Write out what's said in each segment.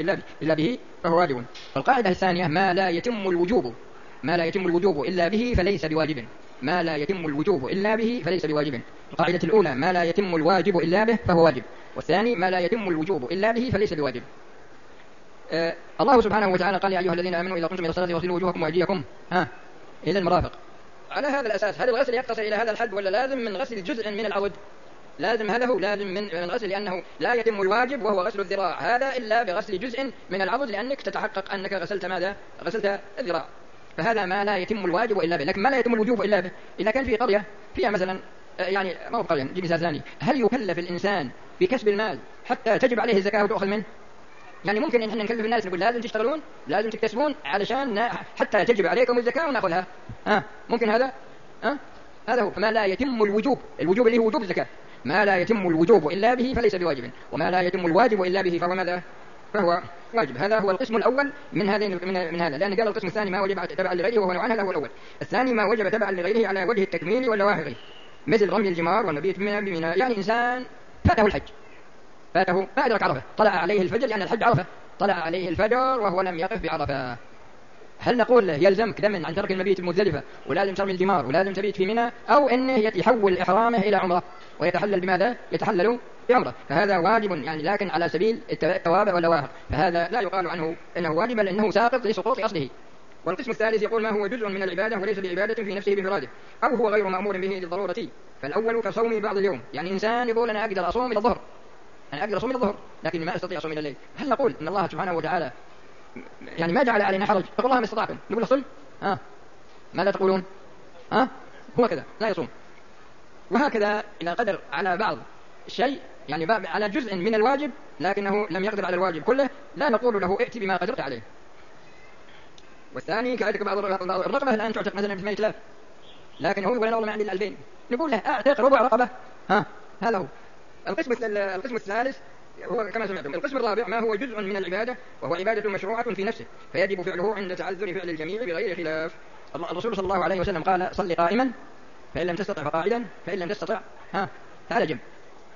إلا به فهو واجب. والقاعدة الثانية ما لا يتم الوجوب إلا به فليس بواجب. ما لا يتم الوجوب إلا به فليس بواجب. القاعدة الأولى ما لا يتم الواجب إلا به فهو واجب، والثاني ما لا يتم الوجوب إلا به فليس بواجب. الله سبحانه وتعالى قال يا أيها الذين آمنوا إذا قمتم إلى الصلاة فاغسلوا وجوهكم وأيديكم إلى المرافق. على هذا الأساس هل الغسل يقتصر إلى هذا الحد ولا لازم من غسل جزء من العضد؟ لازم من غسل، لأنه لا يتم الواجب وهو غسل الذراع هذا إلا بغسل جزء من العضد، لأنك تتحقق أنك غسلت ماذا؟ غسلت الذراع. فهذا ما لا يتم الواجب إلا به. لكن ما لا يتم الوجوب إلا به إذا كان في قرية فيها مثلا يعني ما هو قرية، نجيب مثال ثاني، هل يكلف الإنسان بكسب المال حتى تجب عليه الزكاة وتؤخذ منه؟ يعني ممكن إن احنا نكلف الناس نقول لازم تشتغلون لازم تكتسبون علشان حتى تجب عليكم الزكاة ونأخذها، ممكن هذا؟ هذا هو. فما لا يتم الوجوب اللي هو وجوب الزكاة، ما لا يتم الوجوب إلا به فليس بواجب، وما لا يتم الواجب إلا به فهو ماذا؟ فهو واجب. هذا هو القسم الأول من هذا، لأن قال القسم الثاني ما وجب تبعا لغيره وهو نوعان، هذا هو الأول. الثاني ما وجب تبعا لغيره على وجه التكميل واللواحق، مثل رمي الجمار والمبيت بمنى. يعني إنسان فاته الحج، فاته ما أدرك عرفة، طلع عليه الفجر، لأن الحج عرفة، طلع عليه الفجر وهو لم يقف بعرفة، هل نقول له يلزمك دم عن ترك المبيت المزدلفة ولازم ترمي الجمار ولازم تبيت في منى، أو إنه يحول إحرامه إلى عمرة ويتحلل بماذا؟ يتحلل بعمرة؟ فهذا واجب يعني، لكن على سبيل التوابع واللواحق، فهذا لا يقال عنه إنه واجب بل إنه ساقط لسقوط أصله. والقسم الثالث يقول ما هو جزء من العبادة وليس بعبادة في نفسه بفراده، أو هو غير مأمور به للضرورة. فالأول كصوم بعض اليوم، يعني إنسان يقول أنا أقدر أصوم إلى الظهر، لكن ما أستطيع أصوم إلى الليل، هل نقول إن الله سبحانه وتعالى يعني ما جعل علينا حرج فقل الله ما استطعتم؟ نقول له صل، ماذا تقولون؟ هو كذا لا يصوم. وهكذا إذا قدر على بعض الشيء يعني على جزء من الواجب لكنه لم يقدر على الواجب كله، لا نقول له ائت بما قدرت عليه. والثاني كذلك بعض الرقبة الآن تعتق مثلا ب8,000، لكن هو يقول أنا والله ما عندي 2000، نقول له أعتق ربع رقبة. هذا هو. القسم الثالث هو كما سمعتم. القسم الرابع ما هو جزء من العبادة وهو عبادة مشروعة في نفسه فيجب فعله عند تعذر فعل الجميع بغير خلاف. الرسول صلى الله عليه وسلم قال صل قائما فإن لم تستطع فقاعدا فإن لم تستطع تعالى جنب.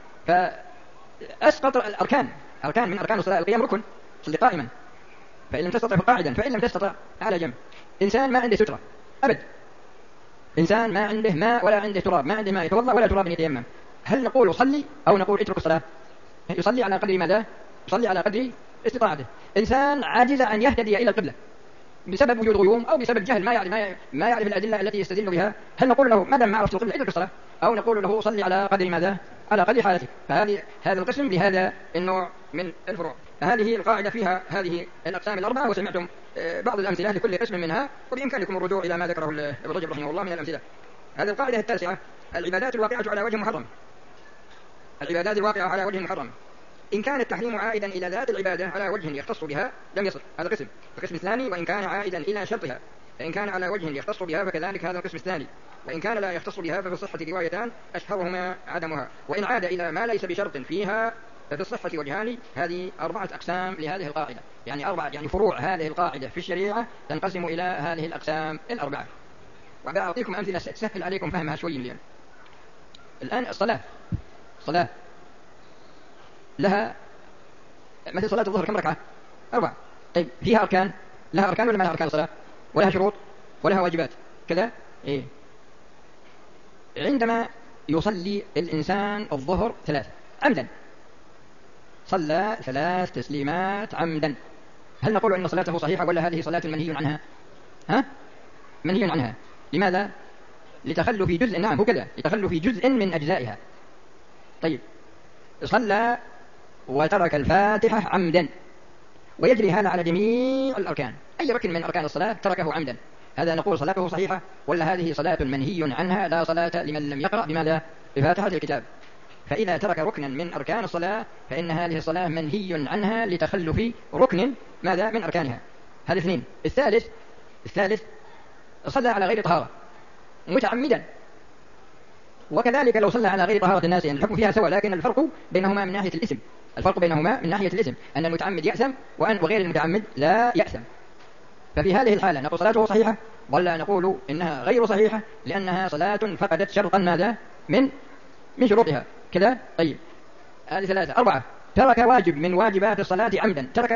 فأسقط الأركان من أركان الصلاة القيام ركن، صل قائما فإن لم تستطع فقاعدا فإن لم تستطع تعالى جنب. إنسان ما عنده سترة أبد، إنسان ما عنده ماء ولا عنده تراب، ما عنده ماء يتوضأ ولا تراب يتيمم، هل نقول صلي أو نقول اترك الصلاة؟ يصلي على قدر ماذا؟ يصلي على قدر استطاعته. إنسان عاجز أن يهتدي إلى القبلة بسبب وجود غيوم أو بسبب جهل ما يعرف الأدلة التي يستدل بها، هل نقول له ما دام ما عرفت القبلة اترك الصلاة، أو نقول له صلي على قدر ماذا؟ على قدر حالته؟ هذا القسم لهذا النوع من الفروع. فهذه القاعدة فيها هذه الأقسام الأربعة، وسمعتم بعض الأمثلة لكل قسم منها، وبإمكانكم الرجوع إلى ما ذكره ابن رجب رحمه الله من الأمثلة. هذه القاعدة التاسعة العبادات الواقعة على وجه محرم. العبادات الواقعة على وجه محرم إن كان التحريم عائدا إلى ذات العبادة على وجه يختص بها لم يصح، هذا قسم. القسم الثاني وإن كان عائدا إلى شرطها فإن كان على وجه يختص بها فكذلك هذا القسم الثاني، وإن كان لا يختص بها ففي الصحة روايتان أشهرهما عدمها، وإن عاد إلى ما ليس بشرط فيها ففي الصحة وجهان. هذه 4 أقسام لهذه القاعدة، يعني 4 يعني فروع هذه القاعدة في الشريعة تنقسم إلى هذه الأقسام ال4. وأعطيكم أمثلة تسهل عليكم فهمها شوي اليوم. الآن الصلاة لها مثل صلاة الظهر كم ركعة؟ 4. طيب فيها أركان؟ لها أركان ولا ما لها أركان الصلاة؟ ولها شروط ولها واجبات كذا؟ عندما يصلي الإنسان الظهر 3 عمدا، صلى 3 تسليمات عمدا، هل نقول أن صلاته صحيحة ولا هذه صلاة منهي عنها؟ منهي عنها. لماذا؟ لتخلف جزء، نعم هو كذا، لتخلف جزء من أجزائها. طيب صلى وترك الفاتحة عمدا، ويجري هذا على جميع الأركان، أي ركن من أركان الصلاة تركه عمدا، هذا نقول صلاته صحيحة ولا هذه صلاة منهي عنها لا صلاة لمن لم يقرأ بماذا؟ بفاتحة الكتاب. فإذا ترك ركنا من أركان الصلاة فإن هذه الصلاة منهي عنها لتخلف ركن ماذا؟ من أركانها. هذا 2. الثالث صلى على غير طهارة متعمدا، وكذلك لو صلى على غير طهارة الناس، يعني الحكم فيها سواء، لكن الفرق بينهما من ناحية الاسم، أن المتعمد يأثم وغير المتعمد لا يأثم. ففي هذه الحالة نقول صلاته صحيحة ولا نقول إنها غير صحيحة لأنها صلاة فقدت شرطا ماذا؟ من شروطها كذا. طيب هذه 3. 4 ترك واجب من واجبات الصلاة عمدا، ترك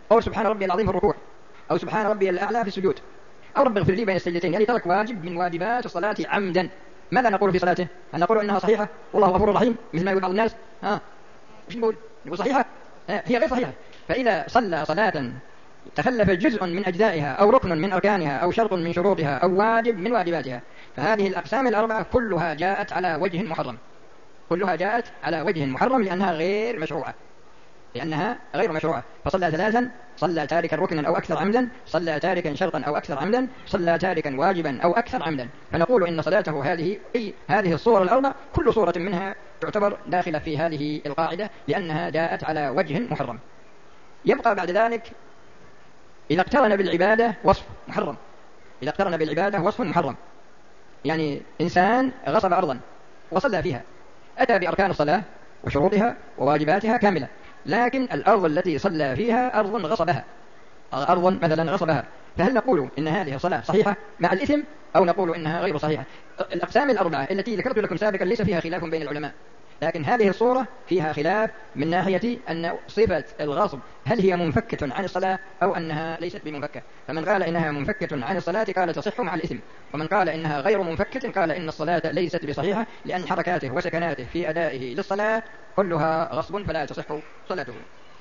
أو سبحان ربي العظيم في الركوع، أو سبحان ربي الأعلى في السجود، أو رب اغفر لي بين السجدتين، يعني ترك واجب من واجبات الصلاة عمدا، ماذا نقول في صلاته؟ هل نقول إنها صحيحة والله غفور رحيم مثل ما يقول بعض الناس؟ وش نقول؟ نقول صحيحة؟ هي غير صحيحة. فإذا صلى صلاة تخلف جزء من أجزائها أو ركن من أركانها أو شرط من شروطها أو واجب من واجباتها، فهذه الأقسام الأربعة كلها جاءت على وجه محرم، كلها جاءت على وجه محرم لأنها غير مشروعة، لأنها غير مشروعة. فصلى ثلاثا: صلى تاركا ركنا أو أكثر عمدا، صلى تاركا شرطا أو أكثر عمدا، صلى تاركا واجبا أو أكثر عمدا. فنقول إن صلاته هذه الصور الأربع كل صورة منها تعتبر داخلة في هذه القاعدة لأنها جاءت على وجه محرم. يبقى بعد ذلك إذا اقترن بالعبادة وصف محرم، إذا اقترن بالعبادة وصف محرم، يعني إنسان غصب أرضا وصلى فيها، أتى بأركان الصلاة وشروطها وواجباتها كاملة، لكن الأرض التي صلى فيها أرض غصبها، أرض مثلا غصبها، فهل نقول إن هذه الصلاة صحيحة مع الإثم أو نقول إنها غير صحيحة؟ الأقسام الأربعة التي ذكرت لكم سابقا ليس فيها خلاف بين العلماء، لكن هذه الصورة فيها خلاف من ناحية أن صفة الغصب هل هي منفكة عن الصلاة أو أنها ليست بمنفكة. فمن قال إنها منفكة عن الصلاة قال تصح مع الإثم، ومن قال إنها غير منفكة قال إن الصلاة ليست بصحيحة لأن حركاته وسكناته في أدائه للصلاة كلها غصب فلا تصح صلاته.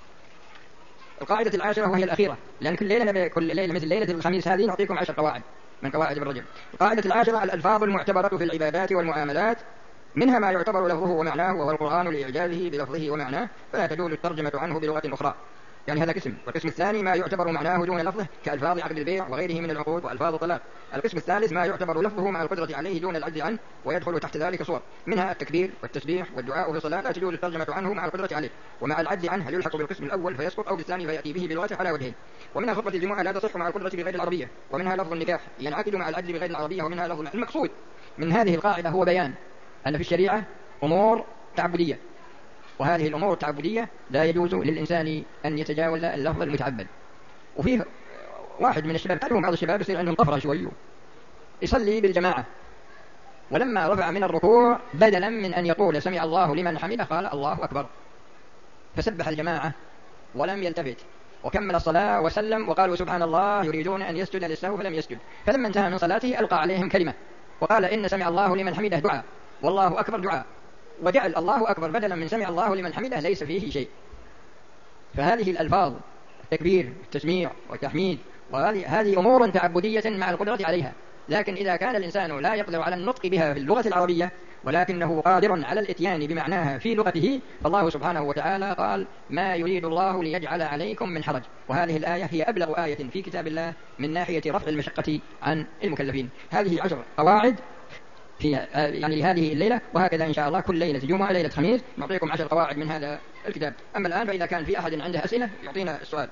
القاعدة العاشرة وهي الأخيرة، لأن كل ليلة مثل ليلة الخميس هذه نعطيكم 10 قواعد من قواعد ابن رجب. القاعدة العاشرة: الألفاظ المعتبرة في العبادات والمعاملات، منها ما يعتبر لفظه ومعناه وهو القرآن لإعجازه بلفظه ومعناه فلا تجوز الترجمة عنه بلغة أخرى، يعني هذا قسم. والقسم الثاني ما يعتبر معناه دون لفظه كألفاظ عقد البيع وغيره من العقود وألفاظ الطلاق. القسم الثالث ما يعتبر لفظه مع القدرة عليه دون العجز عنه، ويدخل تحت ذلك صور، منها التكبير والتسبيح والدعاء في الصلاة لا تجوز الترجمة عنه مع القدرة عليه، ومع العجز عنه هل يلحق بالقسم الأول فيسقط أو بالثاني فيأتي به بلغته على وجهين. ومنها خطبة الجمعة لا تصح مع القدرة بغير العربية، ومنها لفظ النكاح ينعقد مع العجز بغير العربية، ومنها لفظ. المقصود من هذه القاعدة هو بيان أن في الشريعة أمور تعبدية، وهذه الأمور التعبدية لا يجوز للإنسان أن يتجاوز اللفظ المتعبد. وفيه واحد من الشباب، تعرفون بعض الشباب يصير عندهم طفرة شوي، يصلي بالجماعة ولما رفع من الركوع بدلا من أن يقول سمع الله لمن حمده قال الله أكبر، فسبح الجماعة ولم يلتفت وكمل الصلاة وسلم وقالوا سبحان الله يريدون أن يسجد للسهو فلم يسجد، فلما انتهى من صلاته ألقى عليهم كلمة وقال إن سمع الله لمن حمده دعاء والله أكبر دعاء، وجعل الله أكبر بدلا من سمع الله لمن حمده ليس فيه شيء. فهذه الألفاظ التكبير التسميع والتحميد وهذه أمور تعبدية مع القدرة عليها، لكن إذا كان الإنسان لا يقدر على النطق بها في اللغة العربية ولكنه قادر على الإتيان بمعناها في لغته، فالله سبحانه وتعالى قال ما يريد الله ليجعل عليكم من حرج، وهذه الآية هي أبلغ آية في كتاب الله من ناحية رفع المشقة عن المكلفين. هذه 10 قواعد في يعني هذه الليلة، وهكذا إن شاء الله كل ليلة جمعة ليلة خميس نعطيكم 10 قواعد من هذا الكتاب. أما الآن فإذا كان في أحد عنده أسئلة يعطينا السؤال،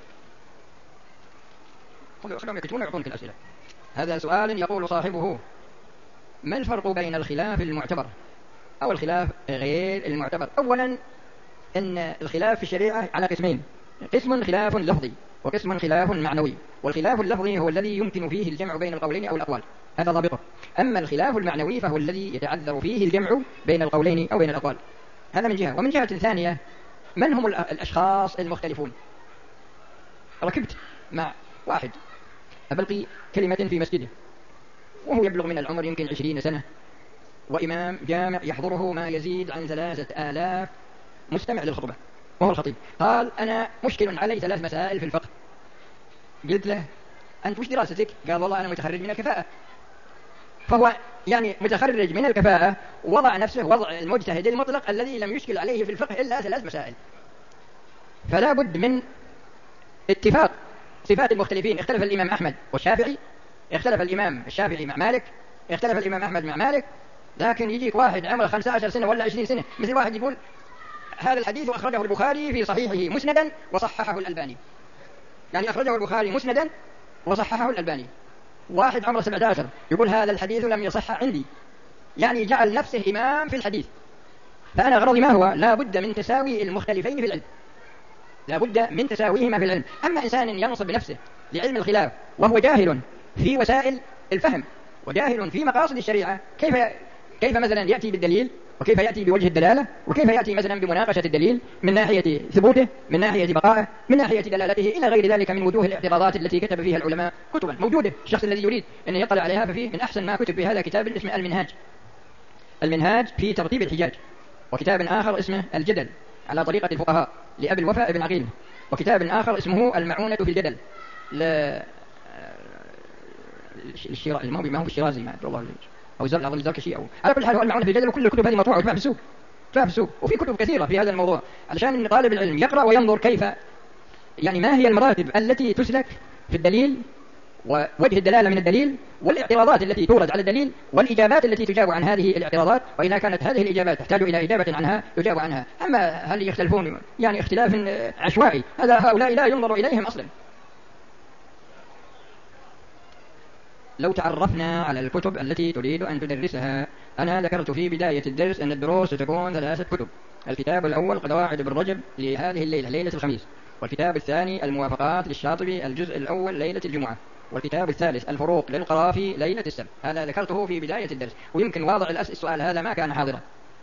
خلهم يكتبون يعطونك الأسئلة. هذا سؤال يقول صاحبه: ما الفرق بين الخلاف المعتبر أو الخلاف غير المعتبر؟ أولا إن الخلاف في الشريعة على قسمين: قسم خلاف لفظي وقسم خلاف معنوي، والخلاف اللفظي هو الذي يمكن فيه الجمع بين القولين أو الأقوال، هذا ضابطه. أما الخلاف المعنوي فهو الذي يتعذر فيه الجمع بين القولين أو بين الأقوال، هذا من جهة. ومن جهة ثانية من هم الأشخاص المختلفون؟ ركبت مع واحد أبلقي كلمة في مسجده وهو يبلغ من العمر يمكن 20 سنة، وإمام جامع يحضره ما يزيد عن 3000 مستمع للخطبة وهو الخطيب، قال أنا مشكل علي 3 مسائل في الفقه. قلت له أنت وش دراستك؟ قال والله أنا متخرج من الكفاءة. فهو يعني متخرج من الكفاءة وضع نفسه وضع المجتهد المطلق الذي لم يشكل عليه في الفقه إلا 3 مسائل. فلا بد من اتفاق صفات المختلفين. اختلف الإمام أحمد والشافعي، اختلف الإمام الشافعي مع مالك، اختلف الإمام أحمد مع مالك، لكن يجيك واحد عمره 15 سنة ولا 20 سنة مثل واحد يقول هذا الحديث أخرجه البخاري في صحيحه مسندا وصححه الألباني، يعني أخرجه البخاري مسندا وصححه الألباني. واحد عمره 17 يقول هذا الحديث لم يصح عندي، يعني جعل نفسه إمام في الحديث. فأنا غرضي ما هو؟ لا بد من تساوي المختلفين في العلم، لا بد من تساويهما في العلم. أما إنسان ينصب نفسه لعلم الخلاف وهو جاهل في وسائل الفهم وجاهل في مقاصد الشريعة، كيف مثلا يأتي بالدليل وكيف يأتي بوجه الدلالة، وكيف يأتي مثلا بمناقشة الدليل من ناحية ثبوته، من ناحية بقائه، من ناحية دلالته، إلى غير ذلك من وجوه الاعتراضات التي كتب فيها العلماء كتبا موجودة. الشخص الذي يريد أن يطلع عليها ففيه من أحسن ما كتب في هذا كتاب اسمه المنهاج في ترتيب الحجاج، وكتاب آخر اسمه الجدل على طريقة الفقهاء لأبي الوفاء ابن عقيل، وكتاب آخر اسمه المعونة في الجدل ما هو بالشيرازي ما أدري والله، أو زرع الزركشي، أو على كل حال هو المعونة في الجدل. وكل الكتب هذه مطبوعة وتباع في السوق، وفي كتب كثيرة في هذا الموضوع، علشان إن طالب العلم يقرأ وينظر كيف يعني ما هي المراتب التي تسلك في الدليل، ووجه الدلالة من الدليل، والاعتراضات التي تورد على الدليل، والإجابات التي تجاب عن هذه الاعتراضات، وإذا كانت هذه الإجابات تحتاج إلى إجابة عنها يجاب عنها. أما هل يختلفون يعني اختلاف عشوائي، هؤلاء لا ينظر إليهم أصلا. لو تعرفنا على الكتب التي تريد أن تدرسها، أنا ذكرت في بداية الدرس أن الدروس ستكون 3 كتب. الكتاب الأول قواعد ابن رجب لهذه الليلة، ليلة الخميس، والكتاب الثاني الموافقات للشاطبي الجزء الأول ليلة الجمعة، والكتاب الثالث الفروق للقرافي ليلة السبت. هذا ذكرته في بداية الدرس، ويمكن واضع السؤال هذا ما كان حاضرا.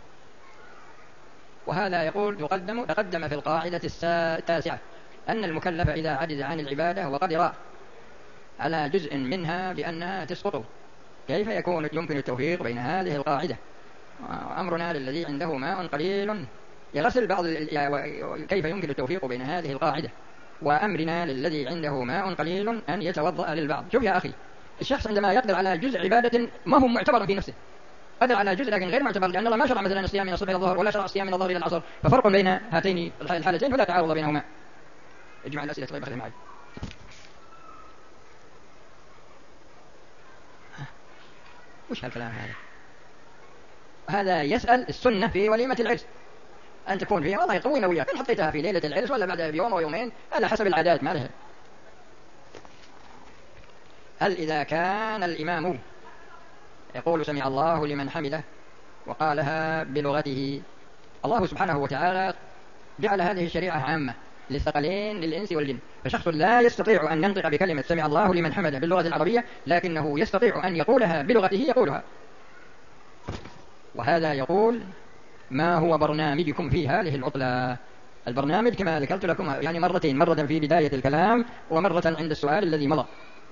وهذا يقول تقدم في القاعدة التاسعة أن المكلف إذا عجز عن العبادة وقدر على جزء منها بأنها تسقط، كيف يمكن التوفيق بين هذه القاعدة؟ أمرنا للذي عنده ماء قليل يغسل كيف يمكن التوفيق بين هذه القاعدة وأمرنا للذي عنده ماء قليل أن يتوضأ للبعض؟ شوف يا أخي، الشخص عندما يقدر على جزء عبادة ما هو معتبر في نفسه، قدر على جزء لكن غير معتبر، لأن الله ما شرع مثلا الصيام من الصبح إلى الظهر، ولا شرع الصيام من الظهر إلى العصر، ففرق بين هاتين الحالتين فلا تعارض بينهما. اجمع الأسئلة طيب أخذ معي. وش هالكلام هذا يسأل السنة في وليمة العرس أن تكون فيها، والله يطوينا وياك إن حطيتها في ليلة العرس ولا بعدها بيوم أو يومين، هذا حسب العادات ما لها. هل إذا كان الإمام يقول سمع الله لمن حمده وقالها بلغته، الله سبحانه وتعالى جعل هذه الشريعة عامة للثقلين للإنس والجن، فشخص لا يستطيع أن ينطق بكلمة سمع الله لمن حمده باللغة العربية، لكنه يستطيع أن يقولها بلغته يقولها. وهذا يقول ما هو برنامجكم في هذه العطلة؟ البرنامج كما ذكرت لكم يعني مرتين، مرة في بداية الكلام ومرة عند السؤال الذي مضى.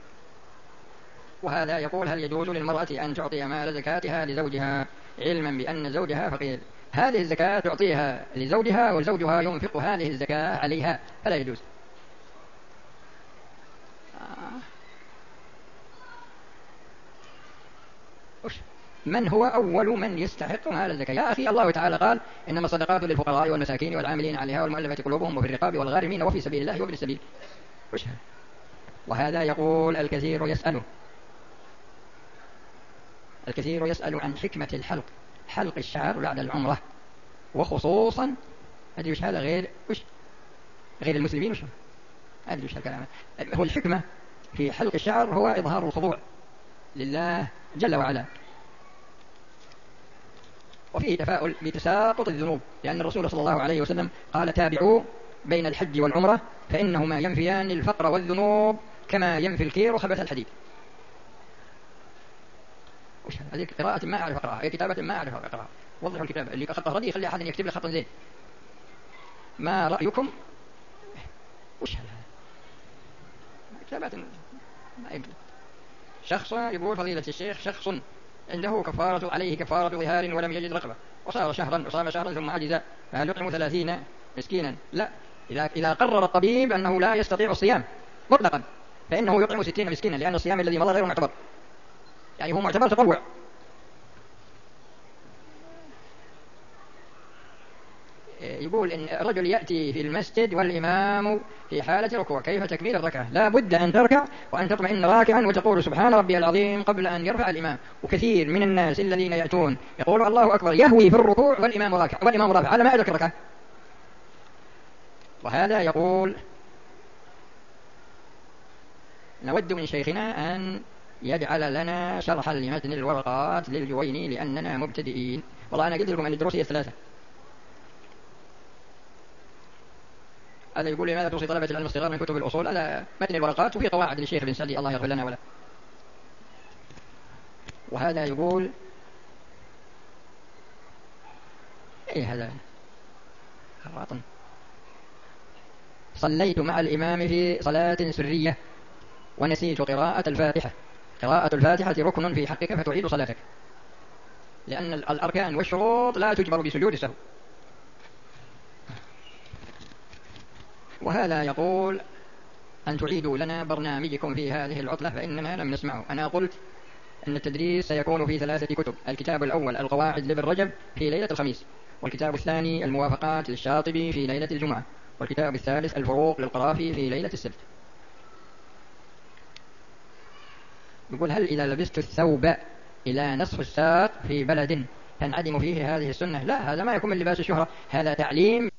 وهذا يقول هل يجوز للمرأة أن تعطي مال زكاتها لزوجها علما بأن زوجها فقير؟ هذه الزكاة تعطيها لزوجها وزوجها ينفق هذه الزكاة عليها، فلا يجوز. من هو أول من يستحق مال الزكاة؟ يا أخي الله تعالى قال إنما الصدقات للفقراء والمساكين والعاملين عليها والمؤلفة قلوبهم وفي الرقاب والغارمين وفي سبيل الله وابن السبيل. وهذا يقول الكثير يسأل عن حكمة حلق الشعر بعد العمرة، وخصوصا هذه وش هذا غير المسلمين وش هذه وش الكلام. هو الحكمة في حلق الشعر هو إظهار الخضوع لله جل وعلا، وفيه تفاؤل بتساقط الذنوب، لأن الرسول صلى الله عليه وسلم قال تابعوا بين الحج والعمرة فإنهما ينفيان الفقر والذنوب كما ينفي الكير خبث الحديد. وش هذه قراءة ما أعرف أقرأها، هي كتابة ما أعرف أقرأها. وضحوا الكتابة اللي خطه ردي خلي أحد يكتب له خط زين. ما رأيكم؟ وش هذا كتابات ما يقدر. شخص يقول فضيلة الشيخ شخص عنده عليه كفارة ظهار ولم يجد رقبة وصام شهرا ثم عجز، فهل يطعم 30 مسكينا؟ لا، إذا قرر الطبيب أنه لا يستطيع الصيام مطلقا فإنه يطعم 60 مسكينا، لأن الصيام الذي مضى غير معتبر، يعني هو معتبر تطوع. يقول إن الرجل يأتي في المسجد والإمام في حالة ركوع، كيف تكميل الركعة؟ لا بد أن تركع وأن تطمئن راكعا وتقول سبحان ربي العظيم قبل أن يرفع الإمام. وكثير من الناس الذين يأتون يقول الله أكبر يهوي في الركوع والإمام رافع على ما أدرك الركعة. وهذا يقول نود من شيخنا أن يجعل لنا شرحا لمتن الورقات للجويني لأننا مبتدئين. والله أنا قلت لكم أن الدروس هي 3. هذا يقول لماذا توصي طلبة العلم الصغار من كتب الأصول؟ هذا متن الورقات وفي قواعد للشيخ بن سعدي الله يغفر لنا وله. وهذا يقول إيه هذا خراط. صليت مع الإمام في صلاة سرية ونسيت قراءة الفاتحة. قراءة الفاتحة ركن في حقك فتعيد صلاتك، لأن الأركان والشروط لا تجبر بسجود السهو. وهذا يقول أن تعيدوا لنا برنامجكم في هذه العطلة فإننا لم نسمعه. أنا قلت أن التدريس سيكون في 3 كتب: الكتاب الأول القواعد لابن رجب في ليلة الخميس، والكتاب الثاني الموافقات للشاطبي في ليلة الجمعة، والكتاب الثالث الفروق للقرافي في ليلة السبت. يقول: هل إذا لبست الثوب إلى نصف الساق في بلد تنعدم فيه هذه السنة؟ لا، هذا ما يكون من لباس الشهرة، هذا تعليم